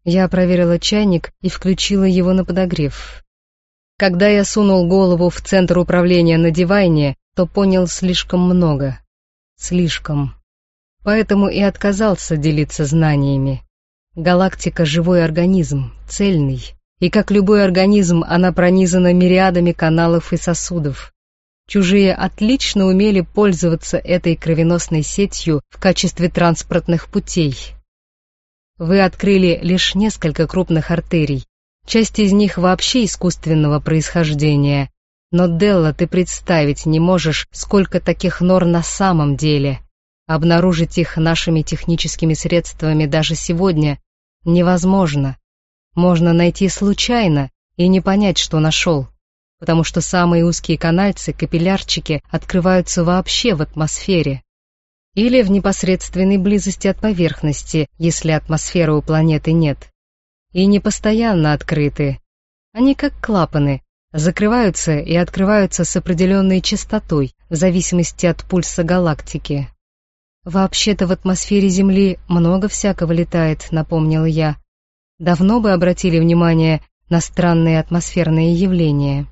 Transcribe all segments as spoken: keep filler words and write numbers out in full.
Я проверила чайник и включила его на подогрев. Когда я сунул голову в центр управления на Дивайне, то понял слишком много. Слишком. Поэтому и отказался делиться знаниями. Галактика — живой организм, цельный. И как любой организм, она пронизана мириадами каналов и сосудов. Чужие отлично умели пользоваться этой кровеносной сетью в качестве транспортных путей. Вы открыли лишь несколько крупных артерий. Часть из них вообще искусственного происхождения. Но, Делла, ты представить не можешь, сколько таких нор на самом деле. Обнаружить их нашими техническими средствами даже сегодня невозможно. Можно найти случайно и не понять, что нашел, потому что самые узкие канальцы, капиллярчики, открываются вообще в атмосфере. Или в непосредственной близости от поверхности, если атмосферы у планеты нет. И не постоянно открыты. Они как клапаны, закрываются и открываются с определенной частотой, в зависимости от пульса галактики. «Вообще-то в атмосфере Земли много всякого летает», — напомнила я. «Давно бы обратили внимание на странные атмосферные явления».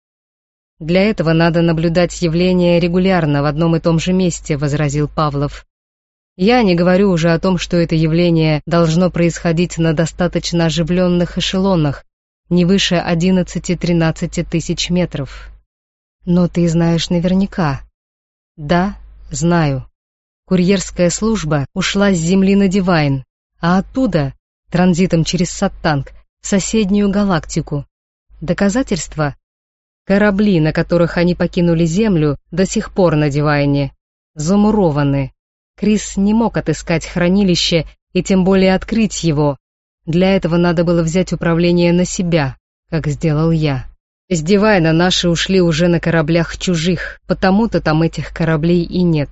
«Для этого надо наблюдать явления регулярно в одном и том же месте», — возразил Павлов. «Я не говорю уже о том, что это явление должно происходить на достаточно оживленных эшелонах, не выше одиннадцати-тринадцати тысяч метров». «Но ты знаешь наверняка». «Да, знаю. Курьерская служба ушла с Земли на Дивайн, а оттуда, транзитом через Саттанг, в соседнюю галактику. Доказательства? Корабли, на которых они покинули Землю, до сих пор на Дивайне, замурованы. Крис не мог отыскать хранилище и тем более открыть его. Для этого надо было взять управление на себя, как сделал я. С Дивайна наши ушли уже на кораблях чужих, потому-то там этих кораблей и нет.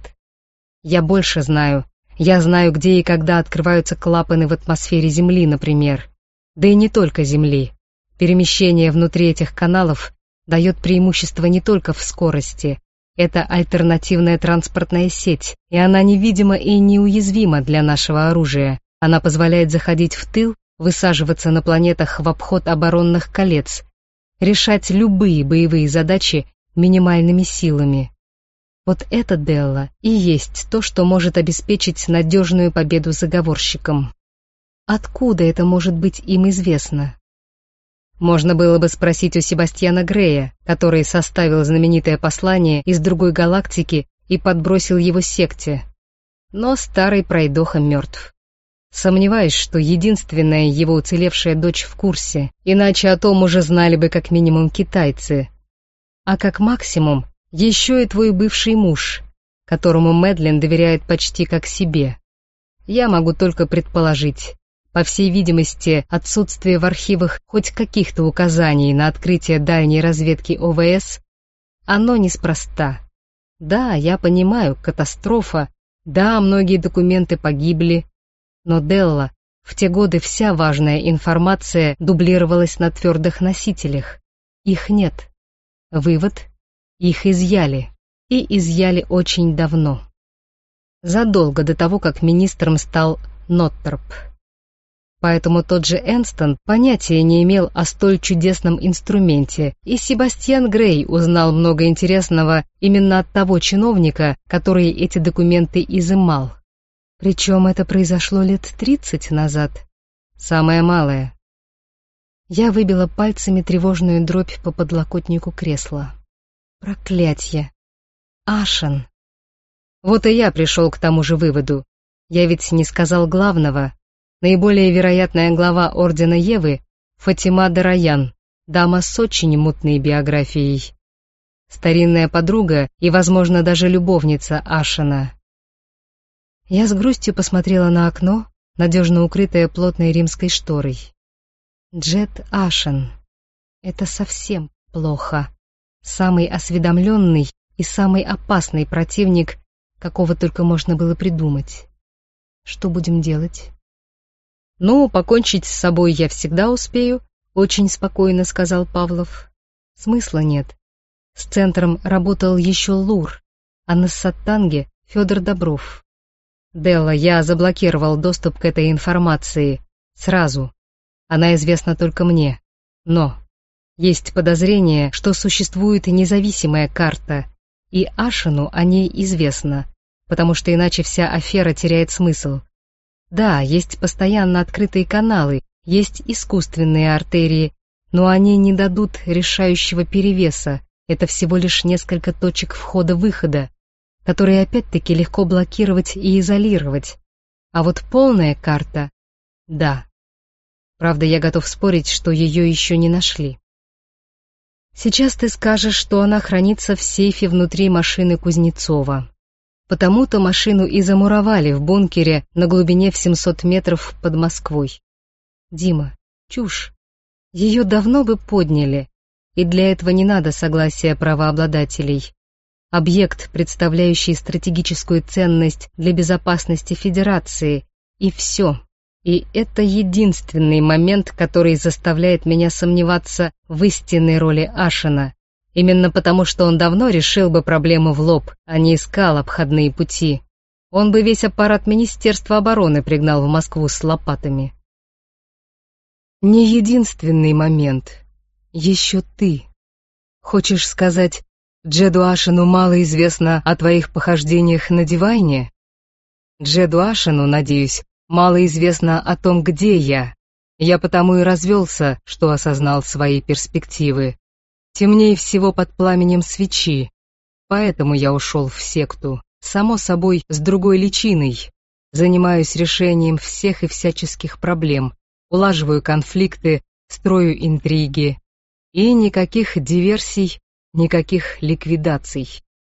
Я больше знаю. Я знаю, где и когда открываются клапаны в атмосфере Земли, например. Да и не только Земли. Перемещение внутри этих каналов дает преимущество не только в скорости. Это альтернативная транспортная сеть, и она невидима и неуязвима для нашего оружия. Она позволяет заходить в тыл, высаживаться на планетах в обход оборонных колец, решать любые боевые задачи минимальными силами. Вот это, Делла, и есть то, что может обеспечить надежную победу заговорщикам. Откуда это может быть им известно? Можно было бы спросить у Себастьяна Грея, который составил знаменитое послание из другой галактики и подбросил его секте. Но старый пройдоха мертв. Сомневаюсь, что единственная его уцелевшая дочь в курсе, иначе о том уже знали бы как минимум китайцы. А как максимум еще и твой бывший муж, которому Мэдлин доверяет почти как себе. Я могу только предположить. По всей видимости, отсутствие в архивах хоть каких-то указаний на открытие дальней разведки О В С, оно неспроста. Да, я понимаю, катастрофа, да, многие документы погибли, но, Делла, в те годы вся важная информация дублировалась на твердых носителях. Их нет. Вывод: их изъяли. И изъяли очень давно. Задолго до того, как министром стал Ноттерп. Поэтому тот же Энстон понятия не имел о столь чудесном инструменте, и Себастьян Грей узнал много интересного именно от того чиновника, который эти документы изымал. Причем это произошло лет тридцать назад. Самое малое. Я выбила пальцами тревожную дробь по подлокотнику кресла. Проклятье. Ашен. Вот и я пришел к тому же выводу. Я ведь не сказал главного. Наиболее вероятная глава Ордена Евы — Фатима Дараян, дама с очень мутной биографией. Старинная подруга и, возможно, даже любовница Ашена. Я с грустью посмотрела на окно, надежно укрытое плотной римской шторой. Джет Ашен. Это совсем плохо. Самый осведомленный и самый опасный противник, какого только можно было придумать. Что будем делать? «Ну, покончить с собой я всегда успею», — очень спокойно сказал Павлов. «Смысла нет. С центром работал еще Лур, а на Саттанге — Федор Добров. Делла, я заблокировал доступ к этой информации. Сразу. Она известна только мне. Но есть подозрение, что существует независимая карта, и Ашину о ней известно, потому что иначе вся афера теряет смысл. Да, есть постоянно открытые каналы, есть искусственные артерии, но они не дадут решающего перевеса, это всего лишь несколько точек входа-выхода, которые опять-таки легко блокировать и изолировать. А вот полная карта — да. Правда, я готов спорить, что ее еще не нашли. Сейчас ты скажешь, что она хранится в сейфе внутри машины Кузнецова. Потому-то машину и замуровали в бункере на глубине в семьсот метров под Москвой. Дима, чушь. Ее давно бы подняли, и для этого не надо согласия правообладателей. Объект, представляющий стратегическую ценность для безопасности Федерации, и все. И это единственный момент, который заставляет меня сомневаться в истинной роли Ашина. Именно потому, что он давно решил бы проблему в лоб, а не искал обходные пути. Он бы весь аппарат Министерства обороны пригнал в Москву с лопатами. Не единственный момент. Еще ты. Хочешь сказать, Джеду Ашину мало известно о твоих похождениях на Дивайне? Джеду Ашину, надеюсь, мало известно о том, где я. Я потому и развелся, что осознал свои перспективы. Темнее всего под пламенем свечи. Поэтому я ушел в секту, само собой, с другой личиной. Занимаюсь решением всех и всяческих проблем, улаживаю конфликты, строю интриги. И никаких диверсий, никаких ликвидаций.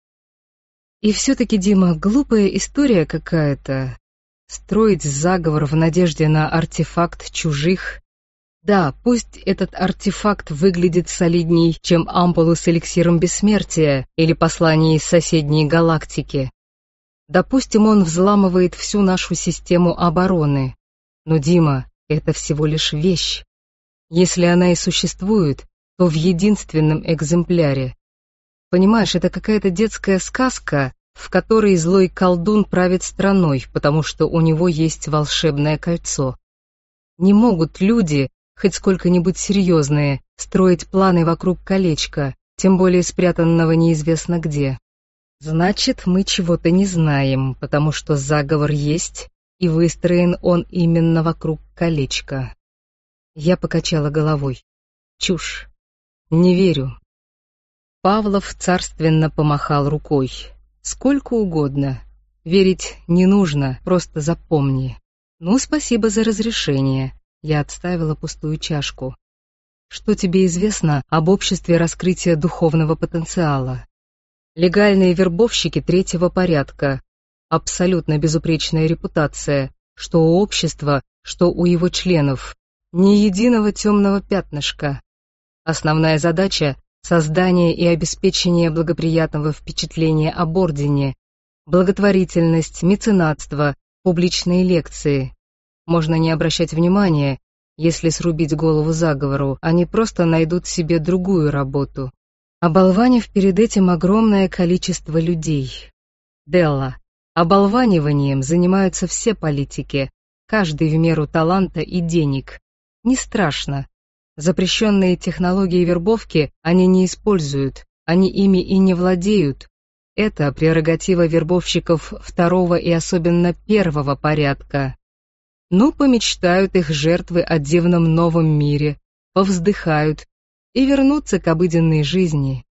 И все-таки, Дима, глупая история какая-то. Строить заговор в надежде на артефакт чужих. Да, пусть этот артефакт выглядит солидней, чем ампулу с эликсиром бессмертия или послание из соседней галактики. Допустим, он взламывает всю нашу систему обороны. Но, Дима, это всего лишь вещь. Если она и существует, то в единственном экземпляре. Понимаешь, это какая-то детская сказка, в которой злой колдун правит страной, потому что у него есть волшебное кольцо. Не могут люди, хоть сколько-нибудь серьезные, строить планы вокруг колечка, тем более спрятанного неизвестно где. Значит, мы чего-то не знаем, потому что заговор есть, и выстроен он именно вокруг колечка. Я покачала головой. Чушь. Не верю. Павлов царственно помахал рукой. Сколько угодно. Верить не нужно, просто запомни. Ну, спасибо за разрешение. Я отставила пустую чашку. Что тебе известно об обществе раскрытия духовного потенциала? Легальные вербовщики третьего порядка. Абсолютно безупречная репутация, что у общества, что у его членов. Ни единого темного пятнышка. Основная задача — создание и обеспечение благоприятного впечатления об ордене, благотворительность, меценатство, публичные лекции. Можно не обращать внимания, если срубить голову заговору, они просто найдут себе другую работу. Оболванив перед этим огромное количество людей. Делла, оболваниванием занимаются все политики, каждый в меру таланта и денег. Не страшно. Запрещенные технологии вербовки они не используют, они ими и не владеют. Это прерогатива вербовщиков второго и особенно первого порядка. Ну, помечтают их жертвы о дивном новом мире, повздыхают и вернутся к обыденной жизни.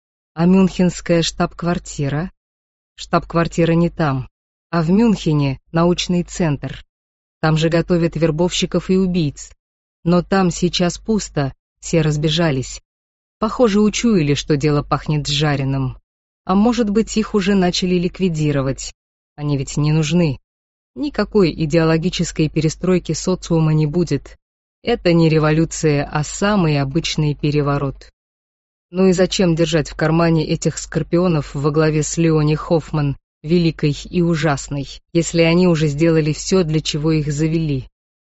А мюнхенская штаб-квартира? Штаб-квартира не там, а в Мюнхене научный центр. Там же готовят вербовщиков и убийц. Но там сейчас пусто, все разбежались. Похоже, учуяли, что дело пахнет жареным. А может быть, их уже начали ликвидировать. Они ведь не нужны. Никакой идеологической перестройки социума не будет. Это не революция, а самый обычный переворот. Ну и зачем держать в кармане этих скорпионов во главе с Леони Хоффман, великой и ужасной, если они уже сделали все, для чего их завели?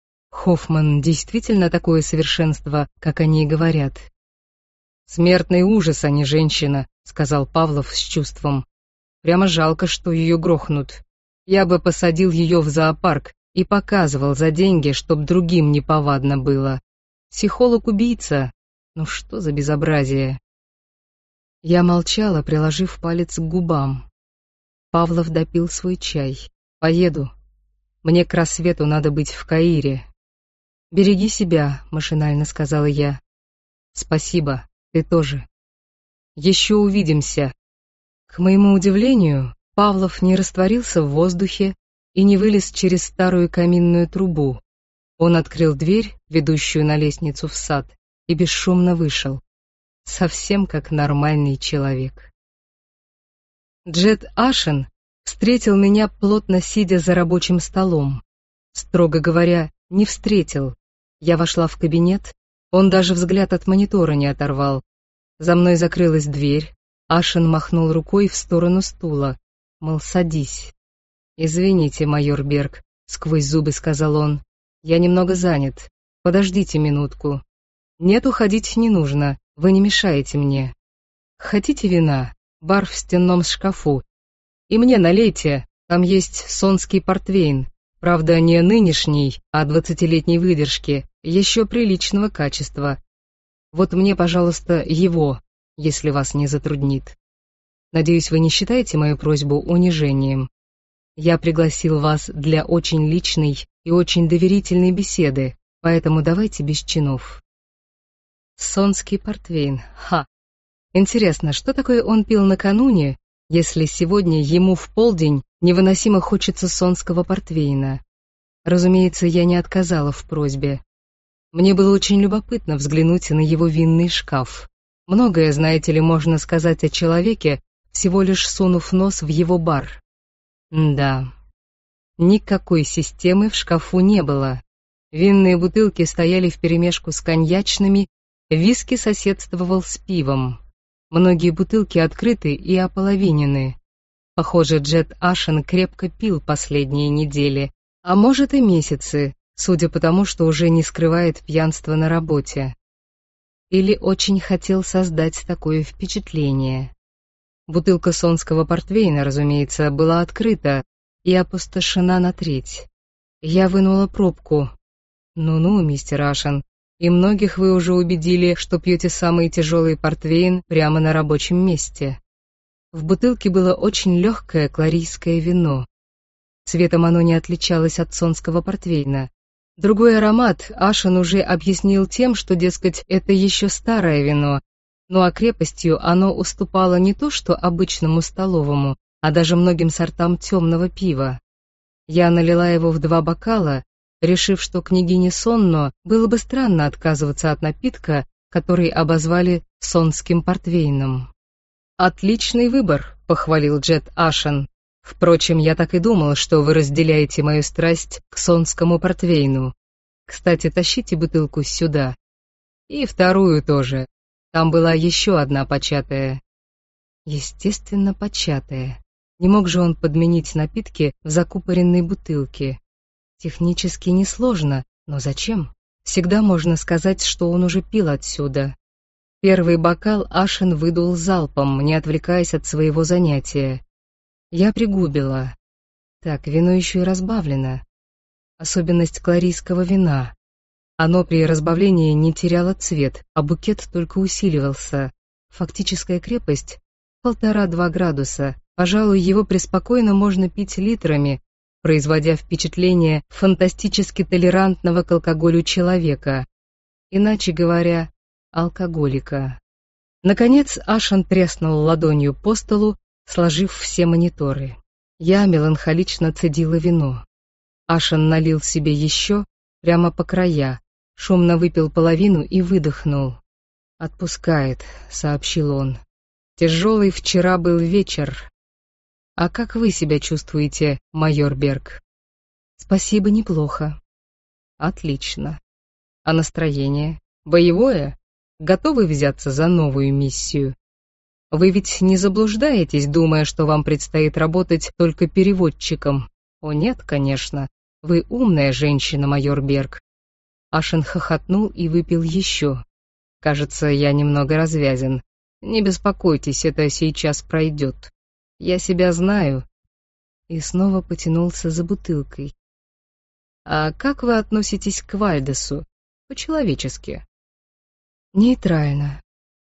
Хоффман действительно такое совершенство, как они и говорят. «Смертный ужас, а не женщина», — сказал Павлов с чувством. «Прямо жалко, что ее грохнут. Я бы посадил ее в зоопарк и показывал за деньги, чтоб другим неповадно было. Психолог-убийца. Ну что за безобразие? Я молчала, приложив палец к губам. Павлов допил свой чай. Поеду. Мне к рассвету надо быть в Каире. «Береги себя», — машинально сказала я. «Спасибо, ты тоже. Еще увидимся». К моему удивлению, Павлов не растворился в воздухе и не вылез через старую каминную трубу. Он открыл дверь, ведущую на лестницу в сад, и бесшумно вышел. Совсем как нормальный человек. Джет Ашен встретил меня, плотно сидя за рабочим столом. Строго говоря, не встретил. Я вошла в кабинет, он даже взгляд от монитора не оторвал. За мной закрылась дверь, Ашен махнул рукой в сторону стула, мол, садись. «Извините, майор Берг», — сквозь зубы сказал он, — «я немного занят, подождите минутку». «Нет, уходить не нужно, вы не мешаете мне». «Хотите вина? Бар в стенном шкафу. И мне налейте, там есть сонский портвейн, правда, не нынешний, а двадцатилетней выдержки, еще приличного качества. Вот мне, пожалуйста, его, если вас не затруднит. Надеюсь, вы не считаете мою просьбу унижением. Я пригласил вас для очень личной и очень доверительной беседы, поэтому давайте без чинов». Сонский портвейн, ха. Интересно, что такое он пил накануне, если сегодня ему в полдень невыносимо хочется сонского портвейна? Разумеется, я не отказала в просьбе. Мне было очень любопытно взглянуть на его винный шкаф. Многое, знаете ли, можно сказать о человеке, всего лишь сунув нос в его бар. Да, никакой системы в шкафу не было. Винные бутылки стояли вперемешку с коньячными, виски соседствовал с пивом. Многие бутылки открыты и ополовинены. Похоже, Джет Ашен крепко пил последние недели, а может и месяцы, судя по тому, что уже не скрывает пьянство на работе. Или очень хотел создать такое впечатление. Бутылка сонского портвейна, разумеется, была открыта и опустошена на треть. Я вынула пробку. «Ну-ну, мистер Ашен, и многих вы уже убедили, что пьете самый тяжелый портвейн прямо на рабочем месте». В бутылке было очень легкое кларийское вино. Цветом оно не отличалось от сонского портвейна. Другой аромат Ашен уже объяснил тем, что, дескать, это еще старое вино, ну а крепостью оно уступало не то что обычному столовому, а даже многим сортам темного пива. Я налила его в два бокала, решив, что княгине Сонно было бы странно отказываться от напитка, который обозвали сонским портвейном. «Отличный выбор», — похвалил Джет Ашен. «Впрочем, я так и думал, что вы разделяете мою страсть к сонскому портвейну. Кстати, тащите бутылку сюда. И вторую тоже. Там была еще одна початая». Естественно, початая. Не мог же он подменить напитки в закупоренной бутылке. Технически несложно, но зачем? Всегда можно сказать, что он уже пил отсюда. Первый бокал Ашен выдул залпом, не отвлекаясь от своего занятия. Я пригубила. Так, вино еще и разбавлено. Особенность кларийского вина. Оно при разбавлении не теряло цвет, а букет только усиливался. Фактическая крепость — полтора-два градуса. Пожалуй, его преспокойно можно пить литрами, производя впечатление фантастически толерантного к алкоголю человека. Иначе говоря, алкоголика. Наконец Ашен треснул ладонью по столу, сложив все мониторы. Я меланхолично цедила вино. Ашен налил себе еще, прямо по края, шумно выпил половину и выдохнул. «Отпускает», — сообщил он. «Тяжелый вчера был вечер. А как вы себя чувствуете, майор Берг?» «Спасибо, неплохо». «Отлично. А настроение? Боевое? Готовы взяться за новую миссию? Вы ведь не заблуждаетесь, думая, что вам предстоит работать только переводчиком? О нет, конечно. Вы умная женщина, майор Берг». Ашен хохотнул и выпил еще. «Кажется, я немного развязен. Не беспокойтесь, это сейчас пройдет. Я себя знаю». И снова потянулся за бутылкой. «А как вы относитесь к Вальдесу? По-человечески. Нейтрально.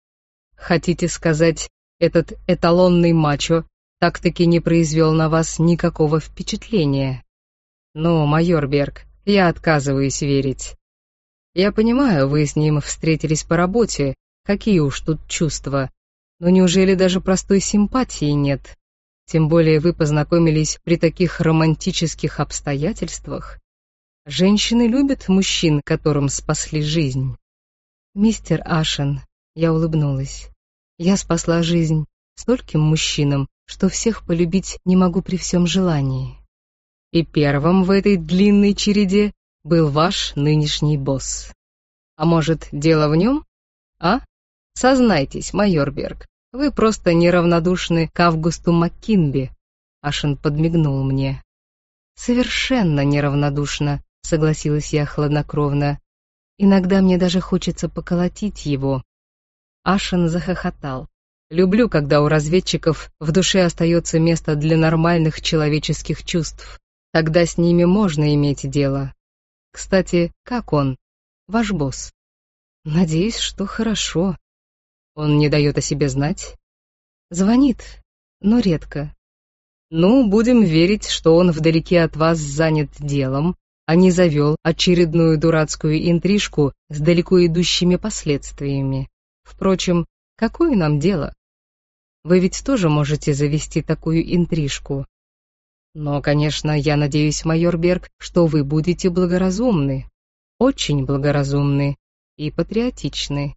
Хотите сказать, этот эталонный мачо так-таки не произвел на вас никакого впечатления? Ну, майор Берг, я отказываюсь верить. Я понимаю, вы с ним встретились по работе, какие уж тут чувства, но неужели даже простой симпатии нет? Тем более вы познакомились при таких романтических обстоятельствах. Женщины любят мужчин, которым спасли жизнь. Мистер Ашен, я улыбнулась. Я спасла жизнь стольким мужчинам, что всех полюбить не могу при всем желании. И первым в этой длинной череде был ваш нынешний босс. А может, дело в нем? А? Сознайтесь, майор Берг, вы просто неравнодушны к Августу Маккинби. Ашен подмигнул мне. Совершенно неравнодушна, согласилась я хладнокровно. Иногда мне даже хочется поколотить его. Ашен захохотал. Люблю, когда у разведчиков в душе остается место для нормальных человеческих чувств. Тогда с ними можно иметь дело. Кстати, как он, ваш босс? Надеюсь, что хорошо. Он не дает о себе знать? Звонит, но редко. Ну, будем верить, что он вдалеке от вас занят делом, а не завел очередную дурацкую интрижку с далеко идущими последствиями. Впрочем, какое нам дело? Вы ведь тоже можете завести такую интрижку. Но, конечно, я надеюсь, майор Берг, что вы будете благоразумны, очень благоразумны и патриотичны.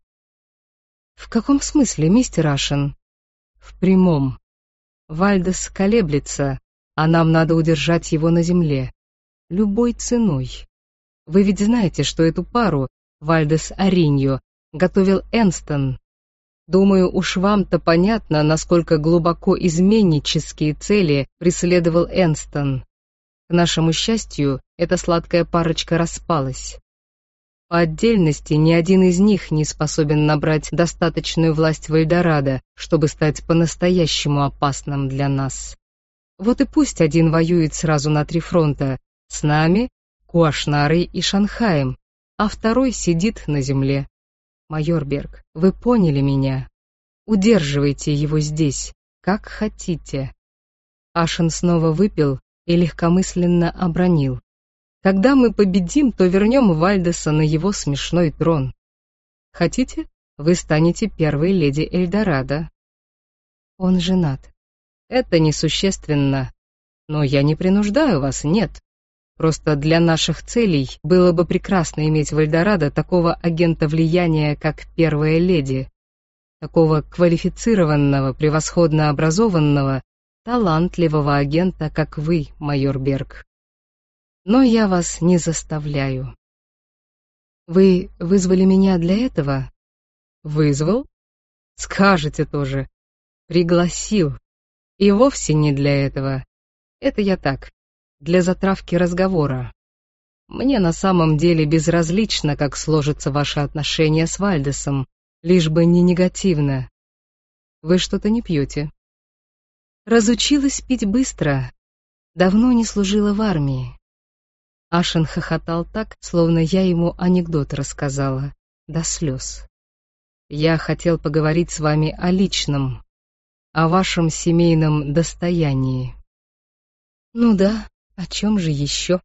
В каком смысле, мистер Ашен? В прямом. Вальдес колеблется, а нам надо удержать его на земле. Любой ценой. Вы ведь знаете, что эту пару, Вальдес Ариньо, готовил Энстон. Думаю, уж вам-то понятно, насколько глубоко изменнические цели преследовал Энстон. К нашему счастью, эта сладкая парочка распалась. По отдельности ни один из них не способен набрать достаточную власть в Эльдорадо, чтобы стать по-настоящему опасным для нас. Вот и пусть один воюет сразу на три фронта, с нами, Куашнарой и Шанхаем, а второй сидит на земле. Майор Берг, вы поняли меня? Удерживайте его здесь, как хотите. Ашен снова выпил и легкомысленно обронил. Когда мы победим, то вернем Вальдеса на его смешной трон. Хотите, вы станете первой леди Эльдорадо. Он женат. Это несущественно. Но я не принуждаю вас, нет. Просто для наших целей было бы прекрасно иметь в Эльдорадо такого агента влияния, как первая леди. Такого квалифицированного, превосходно образованного, талантливого агента, как вы, майор Берг. Но я вас не заставляю. Вы вызвали меня для этого? Вызвал? Скажете тоже. Пригласил. И вовсе не для этого. Это я так, для затравки разговора. Мне на самом деле безразлично, как сложатся ваши отношения с Вальдесом, лишь бы не негативно. Вы что-то не пьете? Разучилась пить быстро. Давно не служила в армии. Ашен хохотал так, словно я ему анекдот рассказала, до слез. Я хотел поговорить с вами о личном, о вашем семейном достоянии. Ну да, о чем же еще?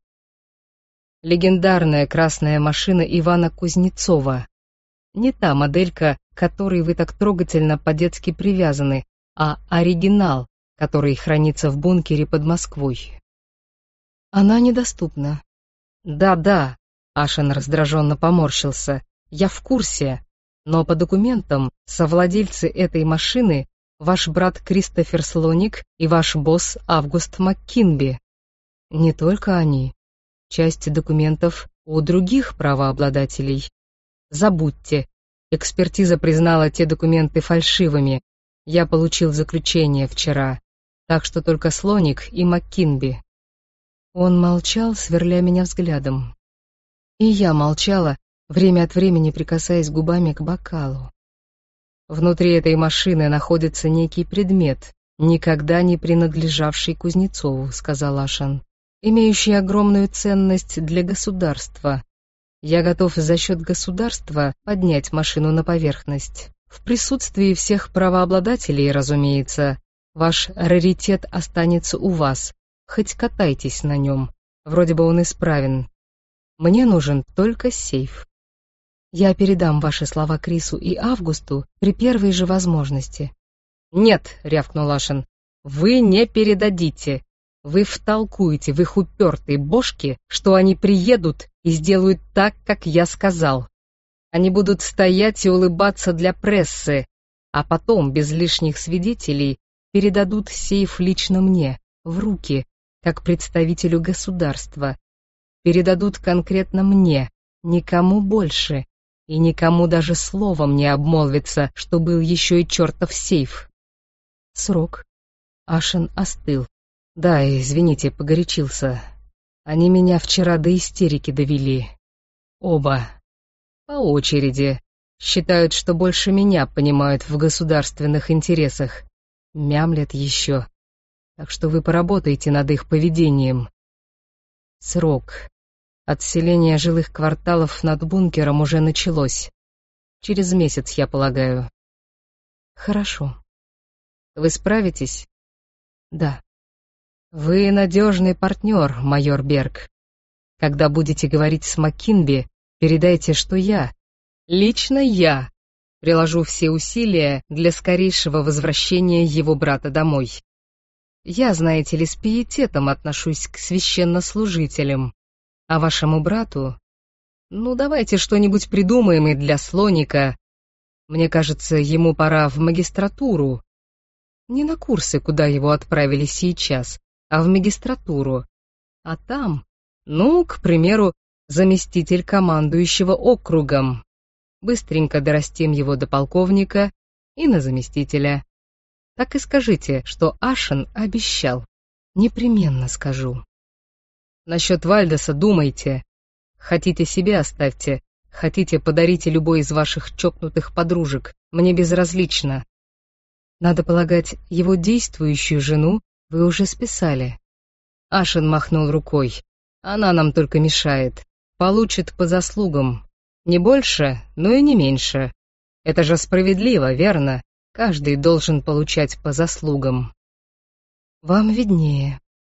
Легендарная красная машина Ивана Кузнецова. Не та моделька, к которой вы так трогательно по-детски привязаны, а оригинал, который хранится в бункере под Москвой. Она недоступна. Да-да, Ашен раздраженно поморщился, я в курсе, но по документам совладельцы этой машины ваш брат Кристофер Слоник и ваш босс Август Маккинби. Не только они. Часть документов у других правообладателей. Забудьте, экспертиза признала те документы фальшивыми. Я получил заключение вчера, так что только Слоник и Маккинби. Он молчал, сверля меня взглядом. И я молчала, время от времени прикасаясь губами к бокалу. Внутри этой машины находится некий предмет, никогда не принадлежавший Кузнецову, сказал Ашен, имеющий огромную ценность для государства. Я готов за счет государства поднять машину на поверхность. В присутствии всех правообладателей, разумеется. Ваш раритет останется у вас. Хоть катайтесь на нем. Вроде бы он исправен. Мне нужен только сейф. Я передам ваши слова Крису и Августу при первой же возможности. «Нет», — рявкнул Ашен, — «вы не передадите. Вы втолкуете в их упертые бошки, что они приедут и сделают так, как я сказал. Они будут стоять и улыбаться для прессы, а потом, без лишних свидетелей, передадут сейф лично мне, в руки, как представителю государства. Передадут конкретно мне, никому больше, и никому даже словом не обмолвится, что был еще и чертов сейф». Срок. Ашен остыл. Да, извините, погорячился. Они меня вчера до истерики довели. Оба. По очереди. Считают, что больше меня понимают в государственных интересах. Мямлят еще. Так что вы поработаете над их поведением. Срок. Отселение жилых кварталов над бункером уже началось. Через месяц, я полагаю. Хорошо. Вы справитесь? Да. Вы надежный партнер, майор Берг. Когда будете говорить с Маккинби, передайте, что я, лично я, приложу все усилия для скорейшего возвращения его брата домой. Я, знаете ли, с пиететом отношусь к священнослужителям, а вашему брату... Ну, давайте что-нибудь придумаем и для слоника. Мне кажется, ему пора в магистратуру. Не на курсы, куда его отправили сейчас, а в магистратуру. А там, ну, к примеру, заместитель командующего округом. Быстренько дорастим его до полковника и на заместителя. Так и скажите, что Ашен обещал. Непременно скажу. Насчет Вальдеса думайте. Хотите себе оставьте, хотите подарите любой из ваших чокнутых подружек. Мне безразлично. Надо полагать, его действующую жену вы уже списали. Ашен махнул рукой. Она нам только мешает. Получит по заслугам. Не больше, но и не меньше. Это же справедливо, верно? Каждый должен получать по заслугам. Вам виднее.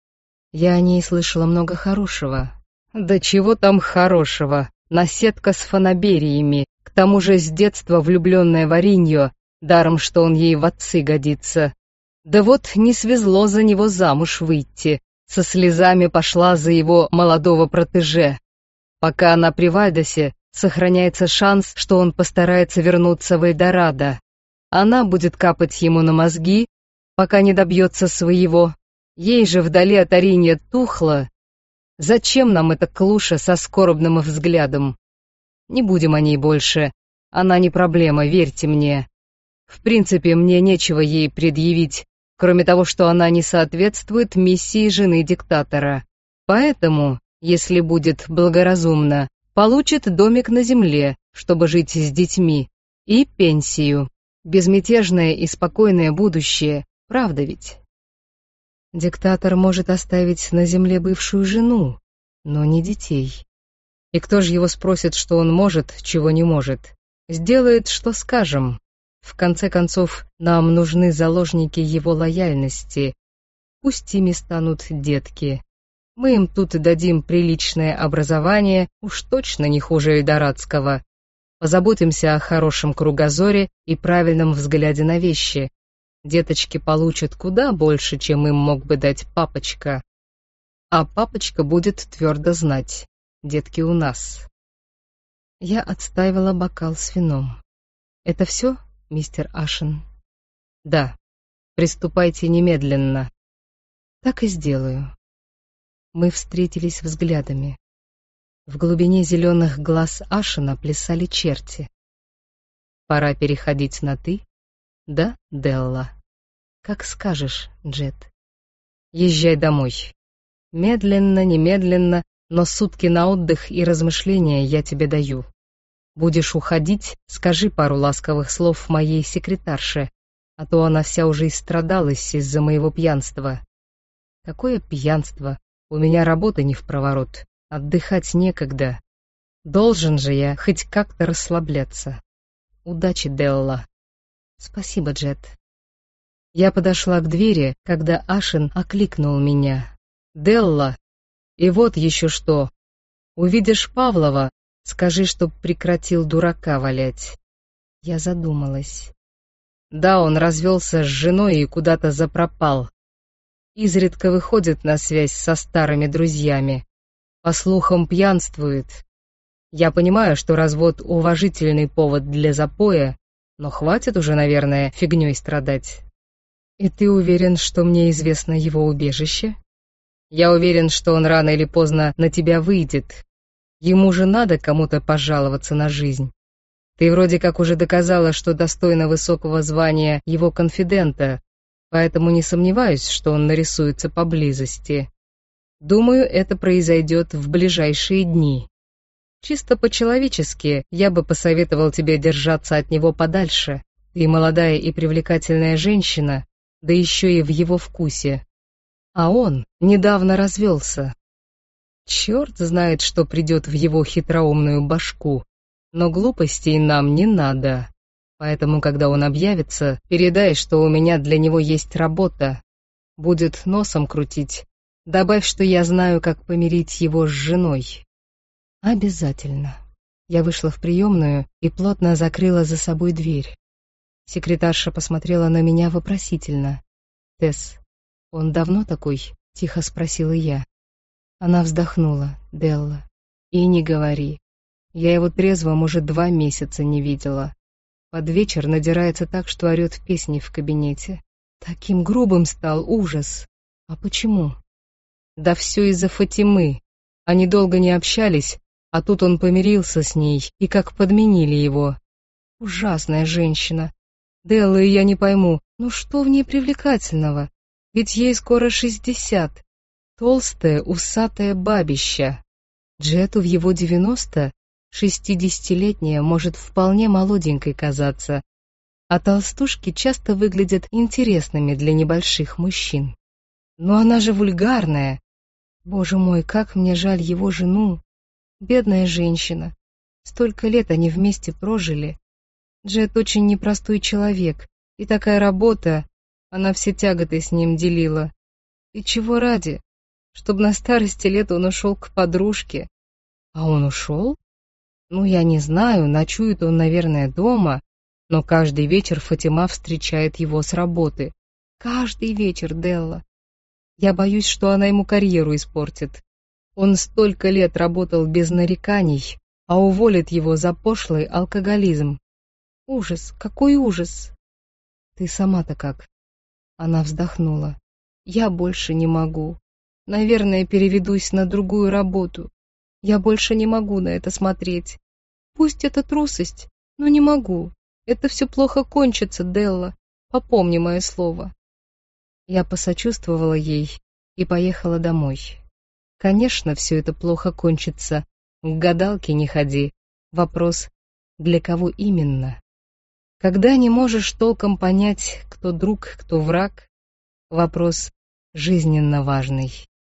Я о ней слышала много хорошего. Да чего там хорошего? Наседка с фанабериями, к тому же с детства влюбленная в Ариньо, даром, что он ей в отцы годится. Да вот не свезло за него замуж выйти, со слезами пошла за его молодого протеже. Пока она при Вальдесе, сохраняется шанс, что он постарается вернуться в Эльдорадо. Она будет капать ему на мозги, пока не добьется своего. Ей же вдали от Аринья тухло. Зачем нам эта клуша со скорбным взглядом? Не будем о ней больше. Она не проблема, верьте мне. В принципе, мне нечего ей предъявить, кроме того, что она не соответствует миссии жены диктатора. Поэтому, если будет благоразумно, получит домик на земле, чтобы жить с детьми, и пенсию. Безмятежное и спокойное будущее, правда ведь? Диктатор может оставить на земле бывшую жену, но не детей. И кто же его спросит, что он может, чего не может? Сделает, что скажем. В конце концов, нам нужны заложники его лояльности. Пусть ими станут детки. Мы им тут дадим приличное образование, уж точно не хуже эльдорадского. Позаботимся о хорошем кругозоре и правильном взгляде на вещи. Деточки получат куда больше, чем им мог бы дать папочка. А папочка будет твердо знать: детки у нас. Я отставила бокал с вином. Это все, мистер Ашен? Да. Приступайте немедленно. Так и сделаю. Мы встретились взглядами. В глубине зеленых глаз Ашена плясали черти. Пора переходить на «ты»? Да, Делла? Как скажешь, Джет. Езжай домой. Медленно, немедленно, но сутки на отдых и размышления я тебе даю. Будешь уходить, скажи пару ласковых слов моей секретарше, а то она вся уже истрадалась из-за моего пьянства. Какое пьянство? У меня работа не впроворот, отдыхать некогда. Должен же я хоть как-то расслабляться. Удачи, Делла. Спасибо, Джет. Я подошла к двери, когда Ашен окликнул меня. Делла, и вот еще что. Увидишь Павлова, скажи, чтоб прекратил дурака валять. Я задумалась. Да, он развелся с женой и куда-то запропал. Изредка выходит на связь со старыми друзьями. По слухам, пьянствует. Я понимаю, что развод — уважительный повод для запоя, но хватит уже, наверное, фигней страдать. И ты уверен, что мне известно его убежище? Я уверен, что он рано или поздно на тебя выйдет. Ему же надо кому-то пожаловаться на жизнь. Ты вроде как уже доказала, что достойна высокого звания его конфидента, поэтому не сомневаюсь, что он нарисуется поблизости. Думаю, это произойдет в ближайшие дни. Чисто по-человечески я бы посоветовал тебе держаться от него подальше. Ты молодая и привлекательная женщина, да еще и в его вкусе. А он недавно развелся. Черт знает, что придет в его хитроумную башку, но глупостей нам не надо. Поэтому, когда он объявится, передай, что у меня для него есть работа. Будет носом крутить. Добавь, что я знаю, как помирить его с женой. Обязательно. Я вышла в приемную и плотно закрыла за собой дверь. Секретарша посмотрела на меня вопросительно. «Тесс, он давно такой?» — тихо спросила я. Она вздохнула. «Делла, и не говори. Я его трезвым уже два месяца не видела. Под вечер надирается так, что орет песни в кабинете. Таким грубым стал, ужас. А почему? Да все из-за Фатимы. Они долго не общались, а тут он помирился с ней, и как подменили его. Ужасная женщина. Делла, и я не пойму, ну что в ней привлекательного? Ведь ей скоро шестьдесят. Толстое, усатое бабища. Джету в его девяносто, шестидесятилетняя может вполне молоденькой казаться, а толстушки часто выглядят интересными для небольших мужчин. Но она же вульгарная. Боже мой, как мне жаль его жену. Бедная женщина. Столько лет они вместе прожили. Джет очень непростой человек, и такая работа, она все тяготы с ним делила. И чего ради? Чтоб на старости лет он ушел к подружке. А он ушел? Ну, я не знаю, ночует он, наверное, дома, но каждый вечер Фатима встречает его с работы. Каждый вечер, Делла. Я боюсь, что она ему карьеру испортит. Он столько лет работал без нареканий, а уволит его за пошлый алкоголизм. Ужас, какой ужас! Ты сама-то как? Она вздохнула. Я больше не могу. Наверное, переведусь на другую работу. Я больше не могу на это смотреть. Пусть это трусость, но не могу. Это все плохо кончится, Делла. Попомни мое слово. Я посочувствовала ей и поехала домой. Конечно, все это плохо кончится. К гадалке не ходи. Вопрос, для кого именно? Когда не можешь толком понять, кто друг, кто враг, вопрос жизненно важный.